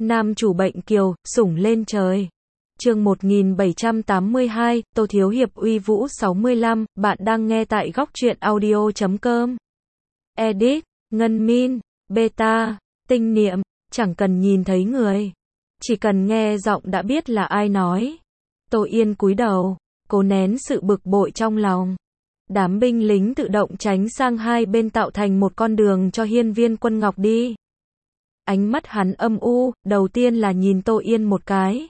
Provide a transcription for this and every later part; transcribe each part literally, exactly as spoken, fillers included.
Nam chủ bệnh kiều, sủng lên trời. Chương một nghìn bảy trăm tám mươi hai, Tô Thiếu Hiệp uy vũ sáu mươi lăm, bạn đang nghe tại góc truyện audio chấm com. Edit, Ngân Min, Beta, Tinh Niệm, chẳng cần nhìn thấy người. Chỉ cần nghe giọng đã biết là ai nói. Tô Yên cúi đầu, cố nén sự bực bội trong lòng. Đám binh lính tự động tránh sang hai bên tạo thành một con đường cho Hiên Viên Quân Ngọc đi. Ánh mắt hắn âm u, đầu tiên là nhìn Tô Yên một cái.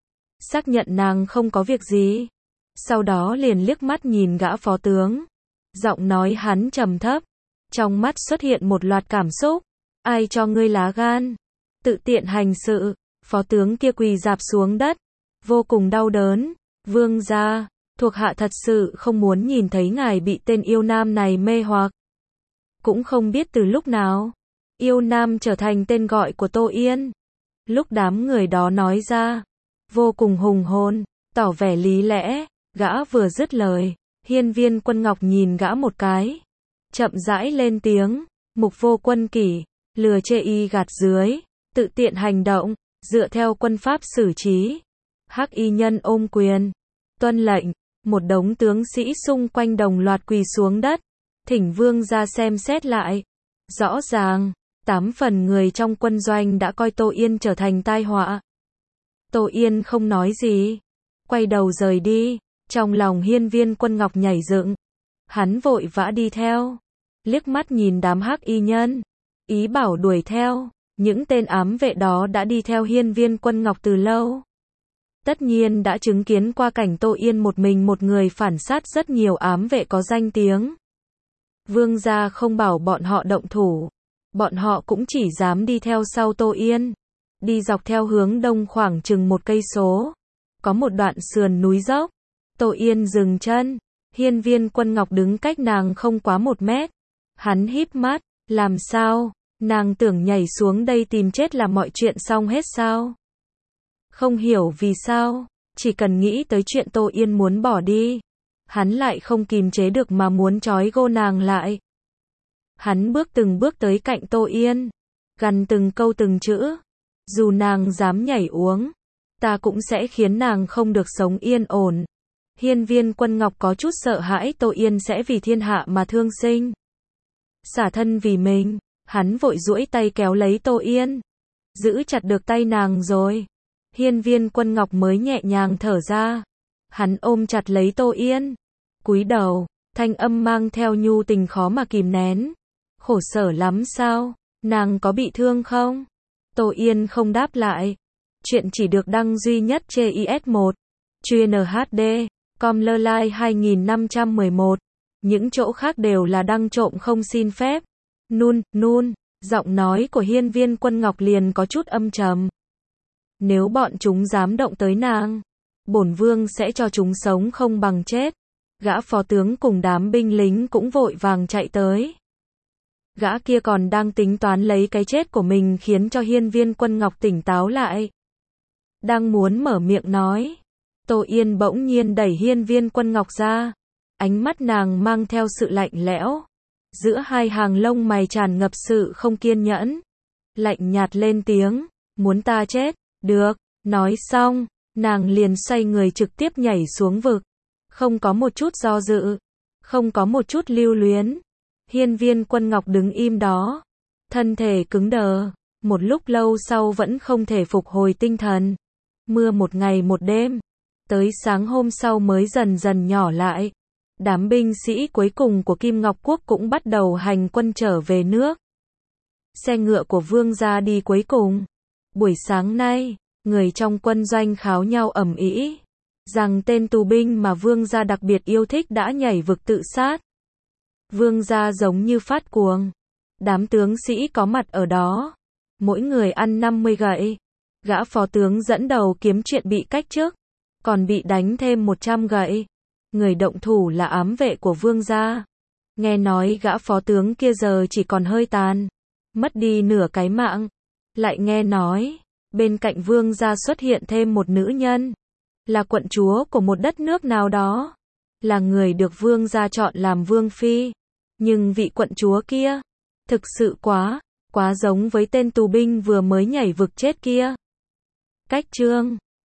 Xác nhận nàng không có việc gì. Sau đó liền liếc mắt nhìn gã phó tướng. Giọng nói hắn trầm thấp. Trong mắt xuất hiện một loạt cảm xúc. Ai cho ngươi lá gan? Tự tiện hành sự. Phó tướng kia quỳ rạp xuống đất. Vô cùng đau đớn. Vương gia, thuộc hạ thật sự không muốn nhìn thấy ngài bị tên yêu nam này mê hoặc. Cũng không biết từ lúc nào. Yêu nam trở thành tên gọi của Tô Yên. Lúc đám người đó nói ra. Vô cùng hùng hồn, tỏ vẻ lý lẽ, gã vừa dứt lời, Hiên Viên Quân Ngọc nhìn gã một cái, chậm rãi lên tiếng, Mục Vô Quân Kỷ, lừa chê y gạt dưới, tự tiện hành động, dựa theo quân pháp xử trí. Hắc y nhân ôm quyền, tuân lệnh, một đống tướng sĩ xung quanh đồng loạt quỳ xuống đất, thỉnh vương ra xem xét lại. Rõ ràng, tám phần người trong quân doanh đã coi Tô Yên trở thành tai họa. Tô Yên không nói gì, quay đầu rời đi, trong lòng Hiên Viên Quân Ngọc nhảy dựng. Hắn vội vã đi theo, liếc mắt nhìn đám hắc y nhân, ý bảo đuổi theo, những tên ám vệ đó đã đi theo Hiên Viên Quân Ngọc từ lâu. Tất nhiên đã chứng kiến qua cảnh Tô Yên một mình một người phản sát rất nhiều ám vệ có danh tiếng. Vương gia không bảo bọn họ động thủ, bọn họ cũng chỉ dám đi theo sau Tô Yên. Đi dọc theo hướng đông khoảng chừng một cây số. Có một đoạn sườn núi dốc. Tô Yên dừng chân. Hiên Viên Quân Ngọc đứng cách nàng không quá một mét. Hắn híp mắt. Làm sao? Nàng tưởng nhảy xuống đây tìm chết là mọi chuyện xong hết sao? Không hiểu vì sao. Chỉ cần nghĩ tới chuyện Tô Yên muốn bỏ đi. Hắn lại không kìm chế được mà muốn trói gô nàng lại. Hắn bước từng bước tới cạnh Tô Yên. Gằn từng câu từng chữ. Dù nàng dám nhảy uống, ta cũng sẽ khiến nàng không được sống yên ổn. Hiên Viên Quân Ngọc có chút sợ hãi Tô Yên sẽ vì thiên hạ mà thương sinh. Xả thân vì mình, hắn vội duỗi tay kéo lấy Tô Yên. Giữ chặt được tay nàng rồi. Hiên Viên Quân Ngọc mới nhẹ nhàng thở ra. Hắn ôm chặt lấy Tô Yên. Cúi đầu, thanh âm mang theo nhu tình khó mà kìm nén. Khổ sở lắm sao? Nàng có bị thương không? Tô Yên không đáp lại. Chuyện chỉ được đăng duy nhất trên i ét một. Chuyên hát đê. Com lơ lai hai nghìn năm trăm mười một. Những chỗ khác đều là đăng trộm không xin phép. Nun, nun. Giọng nói của Hiên Viên Quân Ngọc liền có chút âm trầm. Nếu bọn chúng dám động tới nàng, bổn vương sẽ cho chúng sống không bằng chết. Gã phó tướng cùng đám binh lính cũng vội vàng chạy tới. Gã kia còn đang tính toán lấy cái chết của mình khiến cho Hiên Viên Quân Ngọc tỉnh táo lại. Đang muốn mở miệng nói. Tô Yên bỗng nhiên đẩy Hiên Viên Quân Ngọc ra. Ánh mắt nàng mang theo sự lạnh lẽo. Giữa hai hàng lông mày tràn ngập sự không kiên nhẫn. Lạnh nhạt lên tiếng. Muốn ta chết? Được. Nói xong, nàng liền xoay người trực tiếp nhảy xuống vực. Không có một chút do dự. Không có một chút lưu luyến. Hiên Viên Quân Ngọc đứng im đó. Thân thể cứng đờ. Một lúc lâu sau vẫn không thể phục hồi tinh thần. Mưa một ngày một đêm. Tới sáng hôm sau mới dần dần nhỏ lại. Đám binh sĩ cuối cùng của Kim Ngọc Quốc cũng bắt đầu hành quân trở về nước. Xe ngựa của vương gia đi cuối cùng. Buổi sáng nay, người trong quân doanh kháo nhau ầm ĩ. Rằng tên tù binh mà vương gia đặc biệt yêu thích đã nhảy vực tự sát. Vương gia giống như phát cuồng. Đám tướng sĩ có mặt ở đó. Mỗi người ăn năm mươi gậy. Gã phó tướng dẫn đầu kiếm chuyện bị cách chức. Còn bị đánh thêm một trăm gậy. Người động thủ là ám vệ của vương gia. Nghe nói gã phó tướng kia giờ chỉ còn hơi tàn. Mất đi nửa cái mạng. Lại nghe nói, bên cạnh vương gia xuất hiện thêm một nữ nhân. Là quận chúa của một đất nước nào đó. Là người được vương gia chọn làm vương phi. Nhưng vị quận chúa kia, thực sự quá, quá giống với tên tù binh vừa mới nhảy vực chết kia. cách chương